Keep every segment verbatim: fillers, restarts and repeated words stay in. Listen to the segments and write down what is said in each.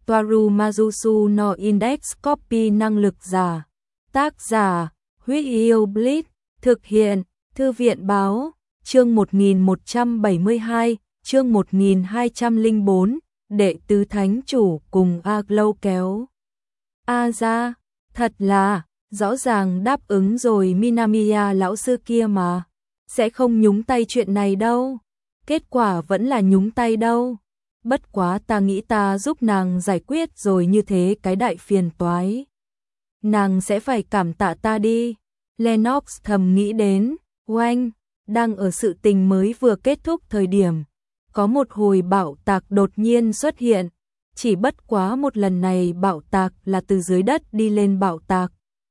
Toaru Majusu no Index Copy năng lực giả. Tác giả, Huyết Yêu Blitz, thực hiện, Thư viện báo, chương một nghìn một trăm bảy mươi hai, chương một nghìn hai trăm lẻ bốn, đệ tứ thánh chủ cùng Aglow kéo. A ra, thật là, rõ ràng đáp ứng rồi Minamiya lão sư kia mà, sẽ không nhúng tay chuyện này đâu, kết quả vẫn là nhúng tay đâu. Bất quá ta nghĩ ta giúp nàng giải quyết rồi như thế cái đại phiền toái. Nàng sẽ phải cảm tạ ta đi. Lennox thầm nghĩ đến, oanh, đang ở sự tình mới vừa kết thúc thời điểm. Có một hồi bạo tạc đột nhiên xuất hiện, chỉ bất quá một lần này bạo tạc là từ dưới đất đi lên bạo tạc.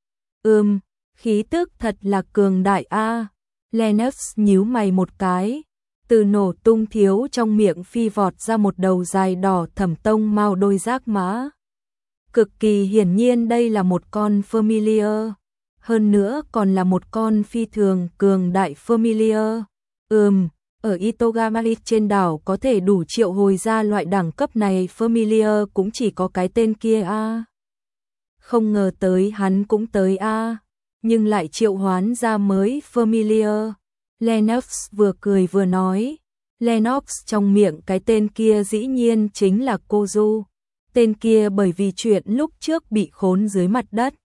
Ừm, khí tức thật là cường đại a. Lennox nhíu mày một cái. Từ nổ tung thiếu trong miệng phi vọt ra một đầu dài đỏ thẩm tông mao đôi giác mã. Cực kỳ hiển nhiên đây là một con Familiar, hơn nữa còn là một con phi thường cường đại Familiar. Ừm, ở Itogamari trên đảo có thể đủ triệu hồi ra loại đẳng cấp này Familiar cũng chỉ có cái tên kia a. Không ngờ tới hắn cũng tới a, nhưng lại triệu hoán ra mới Familiar. Lennox vừa cười vừa nói, Lennox trong miệng cái tên kia dĩ nhiên chính là Kozu. Tên kia bởi vì chuyện lúc trước bị khốn dưới mặt đất,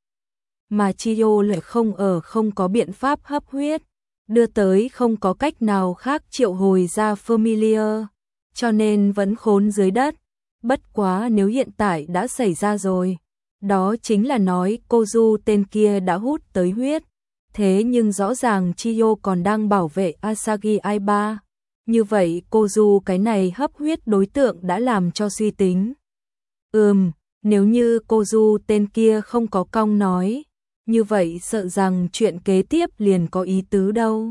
mà Chiyo lại không ở không có biện pháp hấp huyết, đưa tới không có cách nào khác triệu hồi ra Familiar, cho nên vẫn khốn dưới đất. Bất quá nếu hiện tại đã xảy ra rồi, đó chính là nói Kozu tên kia đã hút tới huyết. Thế nhưng rõ ràng Chiyo còn đang bảo vệ Asagi Aiba. Như vậy Kozu cái này hấp huyết đối tượng đã làm cho suy tính. Ừm, nếu như Kozu tên kia không có cong nói, như vậy sợ rằng chuyện kế tiếp liền có ý tứ đâu.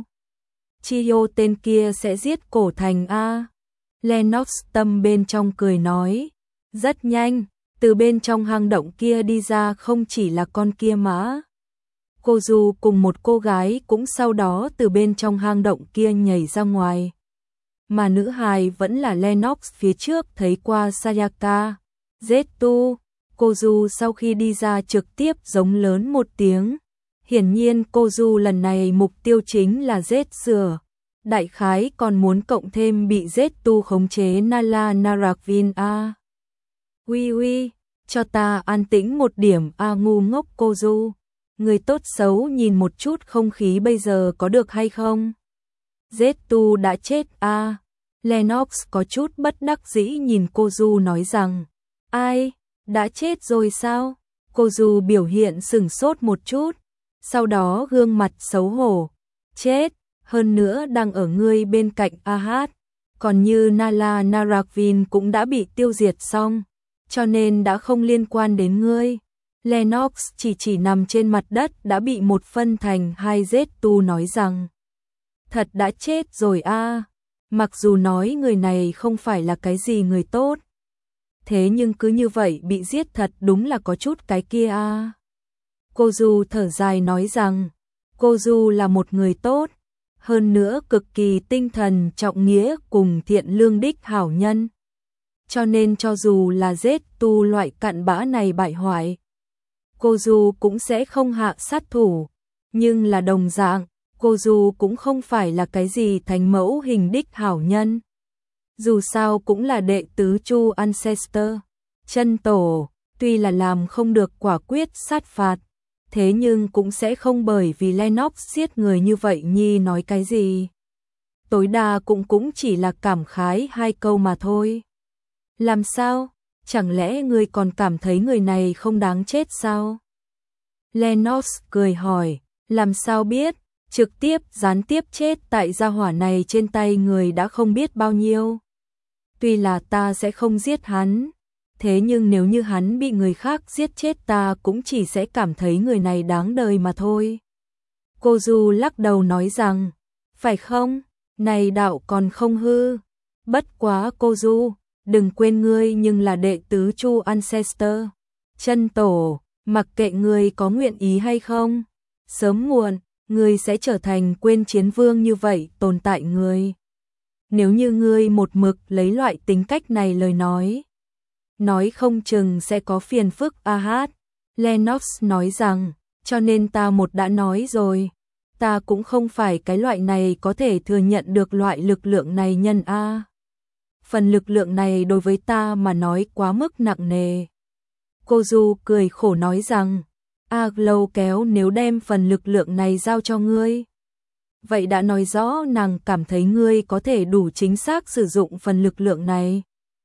Chiyo tên kia sẽ giết cổ thành A. Lennox tâm bên trong cười nói. Rất nhanh, từ bên trong hang động kia đi ra không chỉ là con kia mã. Kozu cùng một cô gái cũng sau đó từ bên trong hang động kia nhảy ra ngoài. Mà nữ hài vẫn là Lennox phía trước thấy qua Sayaka. Zetsu, Kozu sau khi đi ra trực tiếp giống lớn một tiếng. Hiển nhiên Kozu lần này mục tiêu chính là Zetsu. Đại khái còn muốn cộng thêm bị Zetsu khống chế Nala Narakvin a. Ui ui, cho ta an tĩnh một điểm a ngu ngốc Kozu. Người tốt xấu nhìn một chút không khí bây giờ có được hay không? Zetsu đã chết a. Lennox có chút bất đắc dĩ nhìn Kozu nói rằng, ai, đã chết rồi sao? Kozu biểu hiện sửng sốt một chút, sau đó gương mặt xấu hổ, chết, hơn nữa đang ở ngươi bên cạnh a hát, còn như Nala Narakvin cũng đã bị tiêu diệt xong, cho nên đã không liên quan đến ngươi. Lennox chỉ chỉ nằm trên mặt đất đã bị một phân thành hai. Zetsu nói rằng, thật đã chết rồi a. Mặc dù nói người này không phải là cái gì người tốt, thế nhưng cứ như vậy bị giết thật đúng là có chút cái kia a. Kozu thở dài nói rằng, Kozu là một người tốt, hơn nữa cực kỳ tinh thần trọng nghĩa cùng thiện lương đích hảo nhân. Cho nên cho dù là Zetsu loại cặn bã này bại hoại, Kozu cũng sẽ không hạ sát thủ, nhưng là đồng dạng, Kozu cũng không phải là cái gì thánh mẫu hình đích hảo nhân. Dù sao cũng là đệ tứ Chu Ancestor, chân tổ, tuy là làm không được quả quyết sát phạt, thế nhưng cũng sẽ không bởi vì Lennox giết người như vậy nhi nói cái gì. Tối đa cũng cũng chỉ là cảm khái hai câu mà thôi. Làm sao? Chẳng lẽ ngươi còn cảm thấy người này không đáng chết sao? Lennox cười hỏi, làm sao biết, trực tiếp gián tiếp chết tại gia hỏa này trên tay người đã không biết bao nhiêu. Tuy là ta sẽ không giết hắn, thế nhưng nếu như hắn bị người khác giết chết ta cũng chỉ sẽ cảm thấy người này đáng đời mà thôi. Kozu lắc đầu nói rằng, phải không, này đạo còn không hư. Bất quá Kozu, đừng quên ngươi nhưng là đệ tứ Chu Ancestor, chân tổ, mặc kệ ngươi có nguyện ý hay không, sớm muộn, ngươi sẽ trở thành quên chiến vương như vậy tồn tại ngươi. Nếu như ngươi một mực lấy loại tính cách này lời nói, nói không chừng sẽ có phiền phức a hát. Lennox nói rằng, cho nên ta một đã nói rồi, ta cũng không phải cái loại này có thể thừa nhận được loại lực lượng này nhân a. Phần lực lượng này đối với ta mà nói quá mức nặng nề. Cô Du cười khổ nói rằng, A Lâu kéo nếu đem phần lực lượng này giao cho ngươi. Vậy đã nói rõ nàng cảm thấy ngươi có thể đủ chính xác sử dụng phần lực lượng này.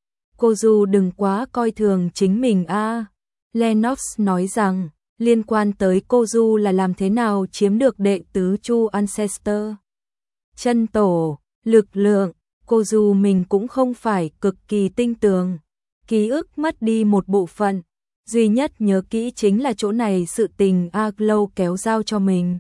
Cô Du đừng quá coi thường chính mình a. Lennox nói rằng, liên quan tới cô Du là làm thế nào chiếm được đệ tứ Chu Ancestor. Chân tổ, lực lượng, cô Du mình cũng không phải cực kỳ tinh tường. Ký ức mất đi một bộ phận, duy nhất nhớ kỹ chính là chỗ này sự tình A Lâu kéo giao cho mình.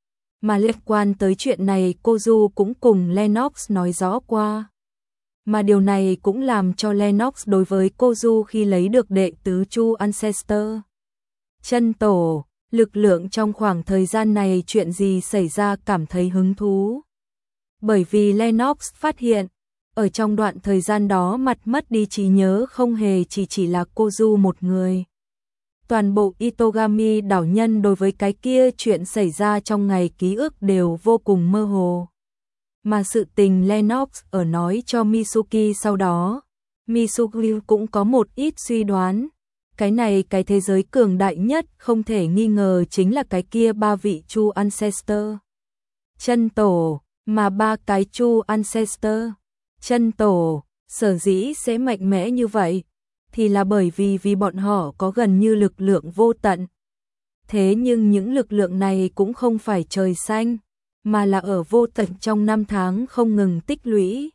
Mà liên quan tới chuyện này cô Du cũng cùng Lennox nói rõ qua. Mà điều này cũng làm cho Lennox đối với cô Du khi lấy được đệ tứ Chu Ancestor. Chân tổ, lực lượng trong khoảng thời gian này chuyện gì xảy ra cảm thấy hứng thú. Bởi vì Lennox phát hiện, ở trong đoạn thời gian đó mặt mất đi trí nhớ không hề chỉ chỉ là cô Du một người. Toàn bộ Itogami đảo nhân đối với cái kia chuyện xảy ra trong ngày ký ức đều vô cùng mơ hồ. Mà sự tình Lennox ở nói cho Mitsuki sau đó, Mitsuki cũng có một ít suy đoán. Cái này cái thế giới cường đại nhất không thể nghi ngờ chính là cái kia ba vị Chu Ancestor. Chân tổ, mà ba cái Chu Ancestor. Chân tổ, sở dĩ sẽ mạnh mẽ như vậy, thì là bởi vì vì bọn họ có gần như lực lượng vô tận. Thế nhưng những lực lượng này cũng không phải trời xanh, mà là ở vô tận trong năm tháng không ngừng tích lũy.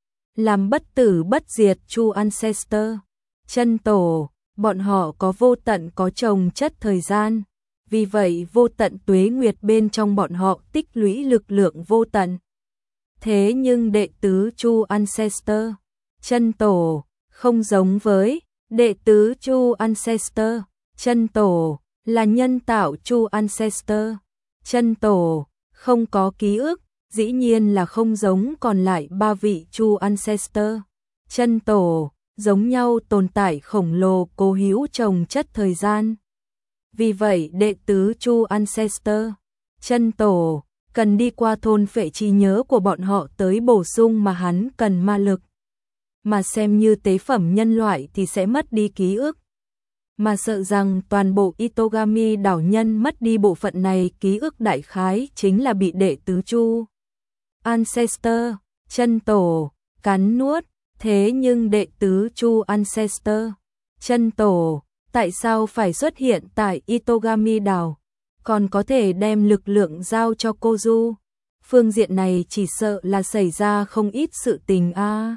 Làm bất tử bất diệt Chu Ancestor. Chân tổ, bọn họ có vô tận có chồng chất thời gian. Vì vậy vô tận tuế nguyệt bên trong bọn họ tích lũy lực lượng vô tận. Thế nhưng đệ tứ Chu Ancestor, chân tổ, không giống với đệ tứ Chu Ancestor, chân tổ, là nhân tạo Chu Ancestor, chân tổ, không có ký ức, dĩ nhiên là không giống còn lại ba vị Chu Ancestor, chân tổ, giống nhau tồn tại khổng lồ cố hữu chồng chất thời gian. Vì vậy đệ tứ Chu Ancestor, chân tổ, cần đi qua thôn phệ trí nhớ của bọn họ tới bổ sung mà hắn cần ma lực. Mà xem như tế phẩm nhân loại thì sẽ mất đi ký ức. Mà sợ rằng toàn bộ Itogami đảo nhân mất đi bộ phận này ký ức đại khái chính là bị đệ tứ Chu Ancestor, chân tổ, cắn nuốt. Thế nhưng đệ tứ Chu Ancestor, chân tổ, tại sao phải xuất hiện tại Itogami đảo? Còn có thể đem lực lượng giao cho cô Du. Phương diện này chỉ sợ là xảy ra không ít sự tình a.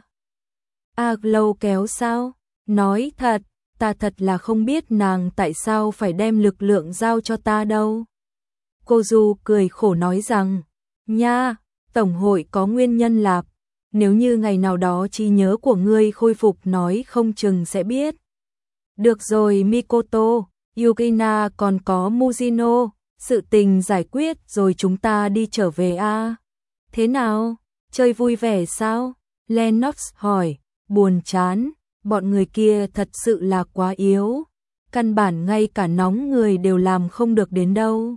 A Lâu kéo sao? Nói thật, ta thật là không biết nàng tại sao phải đem lực lượng giao cho ta đâu. Cô Du cười khổ nói rằng, nha, tổng hội có nguyên nhân lạp. Nếu như ngày nào đó trí nhớ của ngươi khôi phục nói không chừng sẽ biết. Được rồi Mikoto, Yukina còn có Mujino, sự tình giải quyết rồi chúng ta đi trở về a. Thế nào? Chơi vui vẻ sao? Lennox hỏi, buồn chán, bọn người kia thật sự là quá yếu. Căn bản ngay cả nóng người đều làm không được đến đâu.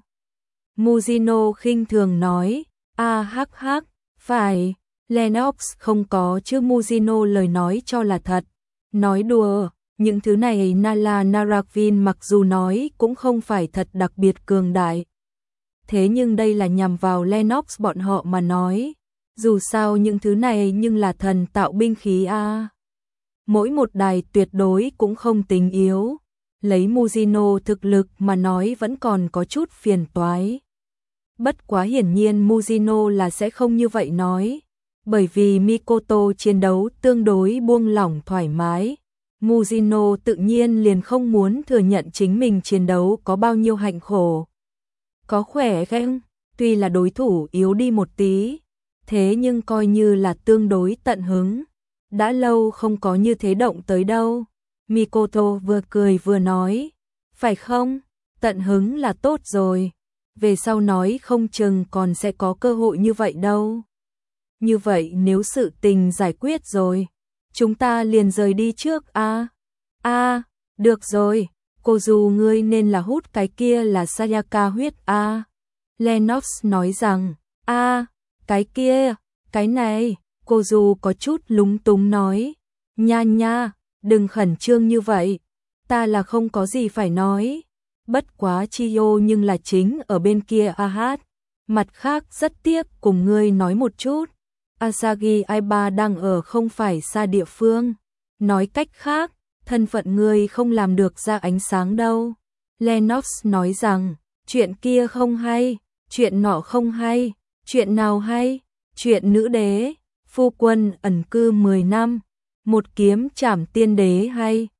Mujino khinh thường nói, a hắc hắc, phải. Lennox không có chứ Mujino lời nói cho là thật. Nói đùa, những thứ này Nala Naravin mặc dù nói cũng không phải thật đặc biệt cường đại. Thế nhưng đây là nhằm vào Lennox bọn họ mà nói. Dù sao những thứ này nhưng là thần tạo binh khí a. Mỗi một đài tuyệt đối cũng không tính yếu. Lấy Mujino thực lực mà nói vẫn còn có chút phiền toái. Bất quá hiển nhiên Mujino là sẽ không như vậy nói. Bởi vì Mikoto chiến đấu tương đối buông lỏng thoải mái, Mujino tự nhiên liền không muốn thừa nhận chính mình chiến đấu có bao nhiêu hạnh khổ. Có khỏe không? Tuy là đối thủ yếu đi một tí, thế nhưng coi như là tương đối tận hứng. Đã lâu không có như thế động tới đâu. Mikoto vừa cười vừa nói, phải không? Tận hứng là tốt rồi. Về sau nói không chừng còn sẽ có cơ hội như vậy đâu. Như vậy nếu sự tình giải quyết rồi, chúng ta liền rời đi trước a. A, được rồi, cô dù ngươi nên là hút cái kia là Sayaka huyết A. Lennox nói rằng, A, cái kia, cái này, cô dù có chút lúng túng nói. Nha nha, đừng khẩn trương như vậy, ta là không có gì phải nói. Bất quá Chiyo nhưng là chính ở bên kia a hát. Mặt khác rất tiếc cùng ngươi nói một chút. Asagi Aiba đang ở không phải xa địa phương. Nói cách khác, thân phận ngươi không làm được ra ánh sáng đâu. Lennox nói rằng, chuyện kia không hay, chuyện nọ không hay, chuyện nào hay, chuyện nữ đế, phu quân ẩn cư mười năm, một kiếm trảm tiên đế hay.